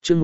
chương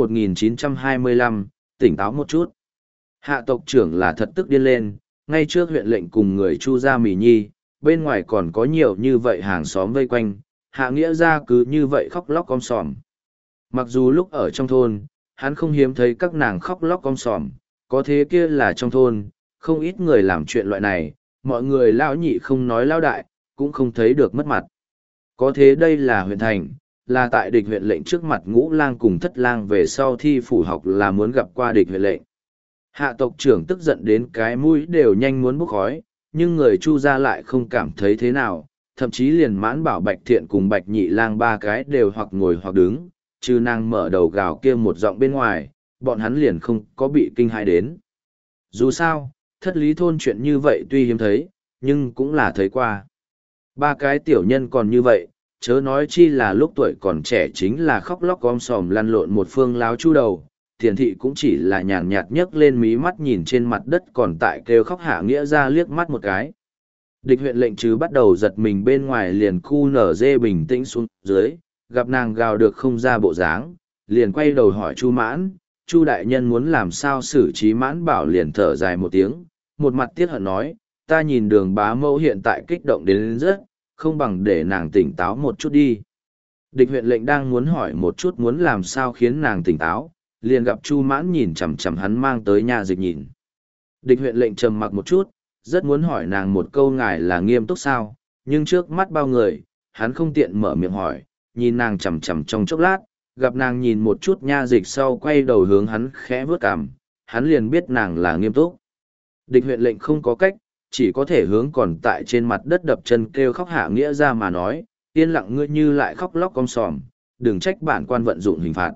1925, tỉnh táo một chút. Hạ tộc trưởng là thật tức điên lên, ngay trước huyện lệnh cùng người Chu gia Mì Nhi, bên ngoài còn có nhiều như vậy hàng xóm vây quanh, Hạ Nghĩa gia cứ như vậy khóc lóc om sòm. Mặc dù lúc ở trong thôn, hắn không hiếm thấy các nàng khóc lóc om sòm, có thế kia là trong thôn, không ít người làm chuyện loại này, mọi người lão nhị không nói lão đại, cũng không thấy được mất mặt. Có thế đây là huyện thành, là tại địch huyện lệnh trước mặt Ngũ Lang cùng Thất Lang về sau thi phủ học là muốn gặp qua địch huyện lệnh. Hạ tộc trưởng tức giận đến cái mũi đều nhanh muốn bốc khói, nhưng người Chu gia lại không cảm thấy thế nào, thậm chí liền Mãn Bảo Bạch Thiện cùng Bạch Nhị Lang ba cái đều hoặc ngồi hoặc đứng, trừ nàng mở đầu gào kia một giọng bên ngoài, bọn hắn liền không có bị kinh hãi đến. Dù sao, thất lý thôn chuyện như vậy tuy hiếm thấy, nhưng cũng là thấy qua. Ba cái tiểu nhân còn như vậy, chớ nói chi là lúc tuổi còn trẻ chính là khóc lóc om sòm lăn lộn một phương láo chu đầu, Thiền thị cũng chỉ là nhàn nhạt nhấc lên mí mắt nhìn trên mặt đất còn tại kêu khóc Hạ Nghĩa ra liếc mắt một cái. Địch huyện lệnh chứ bắt đầu giật mình bên ngoài liền cu nở dê bình tĩnh xuống dưới, gặp nàng gào được không ra bộ dáng, liền quay đầu hỏi Chu Mãn, Chu đại nhân muốn làm sao xử trí Mãn Bảo liền thở dài một tiếng, một mặt tiếc hận nói, ta nhìn Đường bá mẫu hiện tại kích động đến rất, không bằng để nàng tỉnh táo một chút đi. Địch huyện lệnh đang muốn hỏi một chút muốn làm sao khiến nàng tỉnh táo, liền gặp Chu Mãn nhìn chằm chằm hắn mang tới nhà dịch nhìn. Địch huyện lệnh trầm mặc một chút, rất muốn hỏi nàng một câu ngài là nghiêm túc sao, nhưng trước mắt bao người, hắn không tiện mở miệng hỏi, nhìn nàng chằm chằm trong chốc lát, gặp nàng nhìn một chút nha dịch sau quay đầu hướng hắn khẽ vớt cằm, hắn liền biết nàng là nghiêm túc. Địch huyện lệnh không có cách, chỉ có thể hướng còn tại trên mặt đất đập chân kêu khóc Hạ Nghĩa ra mà nói, yên lặng ngươi như lại khóc lóc con sòm, đừng trách bản quan vận dụng hình phạt.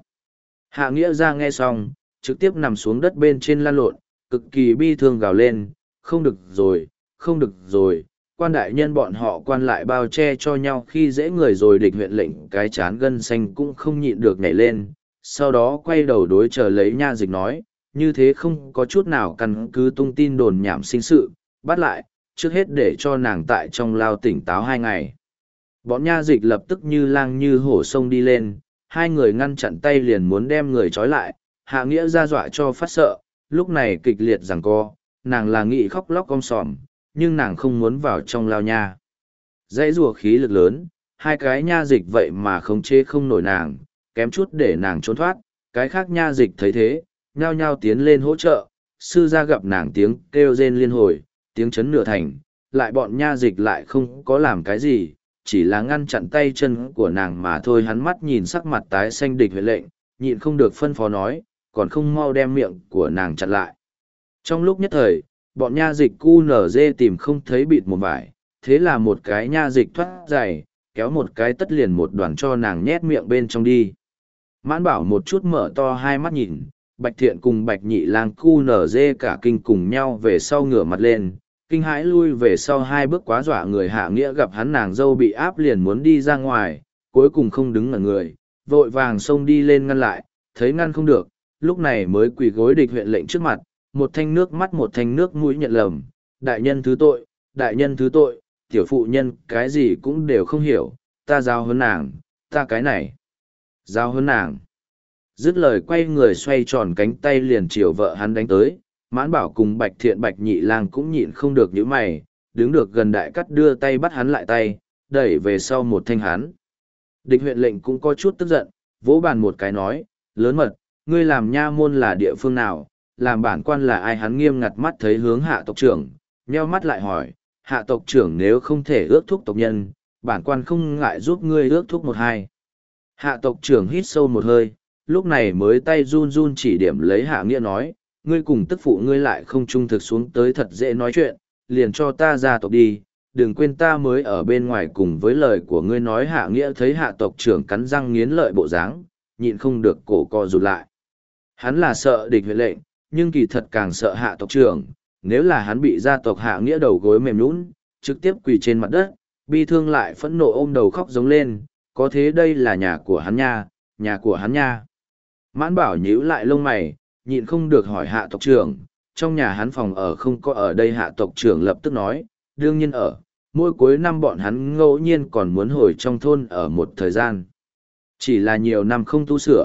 Hạ Nghĩa ra nghe xong, trực tiếp nằm xuống đất bên trên lăn lộn, cực kỳ bi thương gào lên, không được rồi, không được rồi, quan đại nhân bọn họ quan lại bao che cho nhau khi dễ người rồi. Địch huyện lệnh cái chán gân xanh cũng không nhịn được nhảy lên, sau đó quay đầu đối chờ lấy nha dịch nói, như thế không có chút nào căn cứ tung tin đồn nhảm sinh sự, bắt lại, trước hết để cho nàng tại trong lao tỉnh táo 2 ngày. Bọn nha dịch lập tức như lang như hổ sông đi lên, hai người ngăn chặn tay liền muốn đem người trói lại, Hạ Nghĩa ra dọa cho phát sợ, lúc này kịch liệt giằng co, nàng là nghị khóc lóc om sòm, nhưng nàng không muốn vào trong lao nha. Dãy rùa khí lực lớn, hai cái nha dịch vậy mà khống chế không nổi nàng, kém chút để nàng trốn thoát, cái khác nha dịch thấy thế, nhao nhao tiến lên hỗ trợ, sư gia gặp nàng tiếng kêu rên liên hồi, tiếng chấn nửa thành, lại bọn nha dịch lại không có làm cái gì, chỉ là ngăn chặn tay chân của nàng mà thôi. Hắn mắt nhìn sắc mặt tái xanh địch huyện lệnh, nhịn không được phân phó nói, còn không mau đem miệng của nàng chặn lại. Trong lúc nhất thời, bọn nha dịch cu nở dê tìm không thấy bịt một vải, thế là một cái nha dịch thoát giày, kéo một cái tất liền một đoàn cho nàng nhét miệng bên trong đi. Mãn Bảo một chút mở to hai mắt nhìn, Bạch Thiện cùng Bạch Nhị Lang cu nở dê cả kinh cùng nhau về sau ngửa mặt lên, kinh hãi lui về sau 2 bước quá dọa người. Hạ Nghĩa gặp hắn nàng dâu bị áp liền muốn đi ra ngoài, cuối cùng không đứng ở người, vội vàng xông đi lên ngăn lại, thấy ngăn không được, lúc này mới quỳ gối địch huyện lệnh trước mặt, một thanh nước mắt một thanh nước mũi nhận lầm, đại nhân thứ tội, đại nhân thứ tội, tiểu phụ nhân cái gì cũng đều không hiểu, ta giao hơn nàng, ta cái này, giao hơn nàng. Dứt lời quay người xoay tròn cánh tay liền chiều vợ hắn đánh tới. Mãn Bảo cùng Bạch Thiện Bạch Nhị Lang cũng nhịn không được những mày, đứng được gần đại cắt đưa tay bắt hắn lại tay, đẩy về sau một thanh hắn. Địch huyện lệnh cũng có chút tức giận, vỗ bàn một cái nói, lớn mật, ngươi làm nha môn là địa phương nào, làm bản quan là ai? Hắn nghiêm ngặt mắt thấy hướng Hạ tộc trưởng, nheo mắt lại hỏi, Hạ tộc trưởng nếu không thể ước thúc tộc nhân, bản quan không ngại giúp ngươi ước thúc 1-2. Hạ tộc trưởng hít sâu một hơi, lúc này mới tay run run chỉ điểm lấy Hạ Nghĩa nói, ngươi cùng tức phụ ngươi lại không trung thực xuống tới thật dễ nói chuyện, liền cho ta ra tộc đi, đừng quên ta mới ở bên ngoài cùng với lời của ngươi nói. Hạ Nghĩa thấy Hạ tộc trưởng cắn răng nghiến lợi bộ dáng, nhịn không được cổ co rụt lại. Hắn là sợ địch huyện lệnh, nhưng kỳ thật càng sợ Hạ tộc trưởng, nếu là hắn bị gia tộc Hạ Nghĩa đầu gối mềm nhũn, trực tiếp quỳ trên mặt đất, bi thương lại phẫn nộ ôm đầu khóc giống lên, có thế đây là nhà của hắn nha, nhà của hắn nha. Mãn Bảo nhíu lại lông mày, nhịn không được hỏi Hạ tộc trưởng, trong nhà hắn phòng ở không có ở đây? Hạ tộc trưởng lập tức nói, đương nhiên ở, mỗi cuối năm bọn hắn ngẫu nhiên còn muốn hồi trong thôn ở một thời gian. Chỉ là nhiều năm không tu sửa,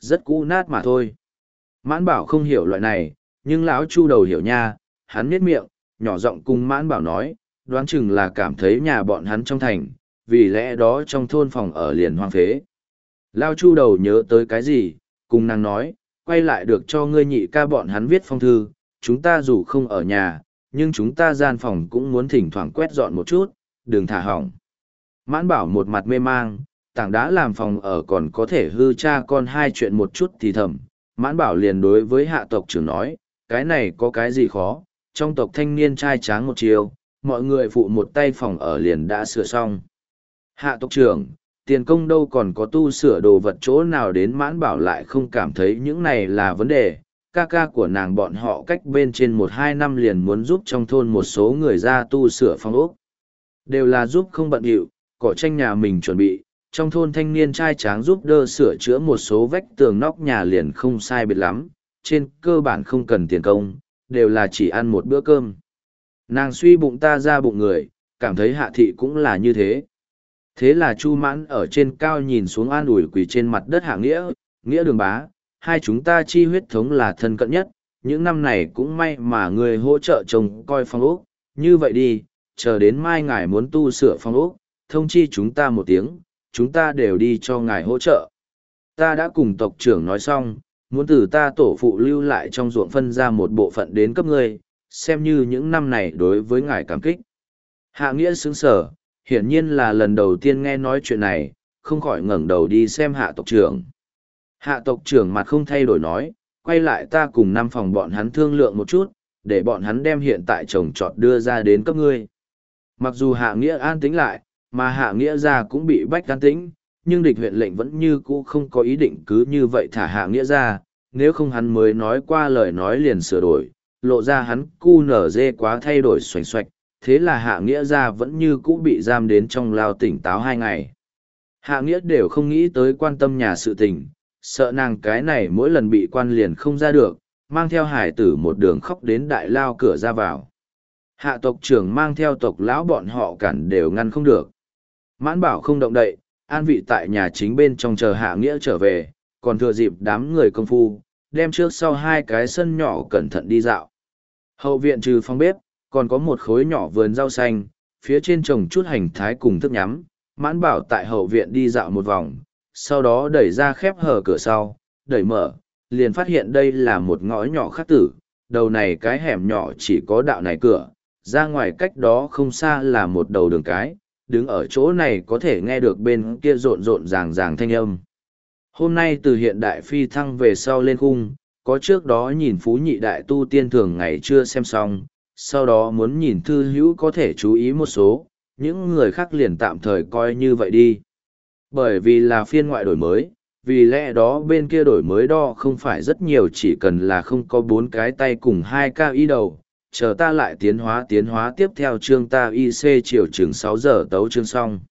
rất cũ nát mà thôi. Mãn Bảo không hiểu loại này, nhưng lão Chu đầu hiểu nha, hắn nhếch miệng, nhỏ giọng cùng Mãn Bảo nói, đoán chừng là cảm thấy nhà bọn hắn trong thành, vì lẽ đó trong thôn phòng ở liền hoang phế. Lão Chu đầu nhớ tới cái gì, cùng nàng nói, quay lại được cho ngươi nhị ca bọn hắn viết phong thư, chúng ta dù không ở nhà, nhưng chúng ta gian phòng cũng muốn thỉnh thoảng quét dọn một chút, đừng thả hỏng. Mãn Bảo một mặt mê mang, tảng đá làm phòng ở còn có thể hư cha con hai chuyện một chút thì thầm. Mãn Bảo liền đối với hạ tộc trưởng nói, cái này có cái gì khó, trong tộc thanh niên trai tráng một chiều, mọi người phụ một tay phòng ở liền đã sửa xong. Hạ tộc trưởng, tiền công đâu còn có tu sửa đồ vật chỗ nào đến. Mãn Bảo lại không cảm thấy những này là vấn đề, ca ca của nàng bọn họ cách bên trên 1-2 năm liền muốn giúp trong thôn một số người ra tu sửa phòng ốc. Đều là giúp không bận rộn, cỏ tranh nhà mình chuẩn bị, trong thôn thanh niên trai tráng giúp đỡ sửa chữa một số vách tường nóc nhà liền không sai biệt lắm, trên cơ bản không cần tiền công, đều là chỉ ăn một bữa cơm. Nàng suy bụng ta ra bụng người, cảm thấy hạ thị cũng là như thế. Thế là Chu Mãn ở trên cao nhìn xuống an ủi quỳ trên mặt đất Hạ Nghĩa, Nghĩa Đường bá, hai chúng ta chi huyết thống là thân cận nhất, những năm này cũng may mà người hỗ trợ chồng coi phong ốc, như vậy đi, chờ đến mai ngài muốn tu sửa phong ốc, thông chi chúng ta một tiếng, chúng ta đều đi cho ngài hỗ trợ. Ta đã cùng tộc trưởng nói xong, muốn từ ta tổ phụ lưu lại trong ruộng phân ra một bộ phận đến cấp ngươi, xem như những năm này đối với ngài cảm kích. Hạ Nghĩa sững sờ, hiển nhiên là lần đầu tiên nghe nói chuyện này, không khỏi ngẩng đầu đi xem hạ tộc trưởng. Hạ tộc trưởng mặt không thay đổi nói, quay lại ta cùng 5 phòng bọn hắn thương lượng một chút, để bọn hắn đem hiện tại trồng trọt đưa ra đến cấp ngươi. Mặc dù Hạ Nghĩa an tĩnh lại, mà Hạ Nghĩa ra cũng bị bách an tĩnh, nhưng địch huyện lệnh vẫn như cũ không có ý định cứ như vậy thả Hạ Nghĩa ra, nếu không hắn mới nói qua lời nói liền sửa đổi, lộ ra hắn cu nở dê quá thay đổi xoành xoạch, thế là Hạ Nghĩa ra vẫn như cũ bị giam đến trong lao tỉnh táo 2 ngày. Hạ Nghĩa đều không nghĩ tới quan tâm nhà sự tình, sợ nàng cái này mỗi lần bị quan liền không ra được, mang theo hải tử một đường khóc đến đại lao cửa ra vào. Hạ tộc trưởng mang theo tộc lão bọn họ cản đều ngăn không được. Mãn Bảo không động đậy, an vị tại nhà chính bên trong chờ Hạ Nghĩa trở về, còn thừa dịp đám người công phu, đem trước sau 2 cái sân nhỏ cẩn thận đi dạo. Hậu viện trừ phòng bếp, còn có một khối nhỏ vườn rau xanh, phía trên trồng chút hành thái cùng thức nhắm. Mãn Bảo tại hậu viện đi dạo một vòng, sau đó đẩy ra khép hở cửa sau, đẩy mở, liền phát hiện đây là một ngõ nhỏ khác tử, đầu này cái hẻm nhỏ chỉ có đạo này cửa, ra ngoài cách đó không xa là một đầu đường cái, đứng ở chỗ này có thể nghe được bên kia rộn rộn ràng ràng thanh âm. Hôm nay từ hiện đại phi thăng về sau lên khung, có trước đó nhìn phú nhị đại tu tiên thường ngày chưa xem xong, sau đó muốn nhìn thư hữu có thể chú ý một số, những người khác liền tạm thời coi như vậy đi. Bởi vì là phiên ngoại đổi mới, vì lẽ đó bên kia đổi mới đo không phải rất nhiều, chỉ cần là không có 4 cái tay cùng 2 cao y đầu, chờ ta lại tiến hóa tiếp theo chương ta IC chiều chừng 6 giờ tấu chương xong.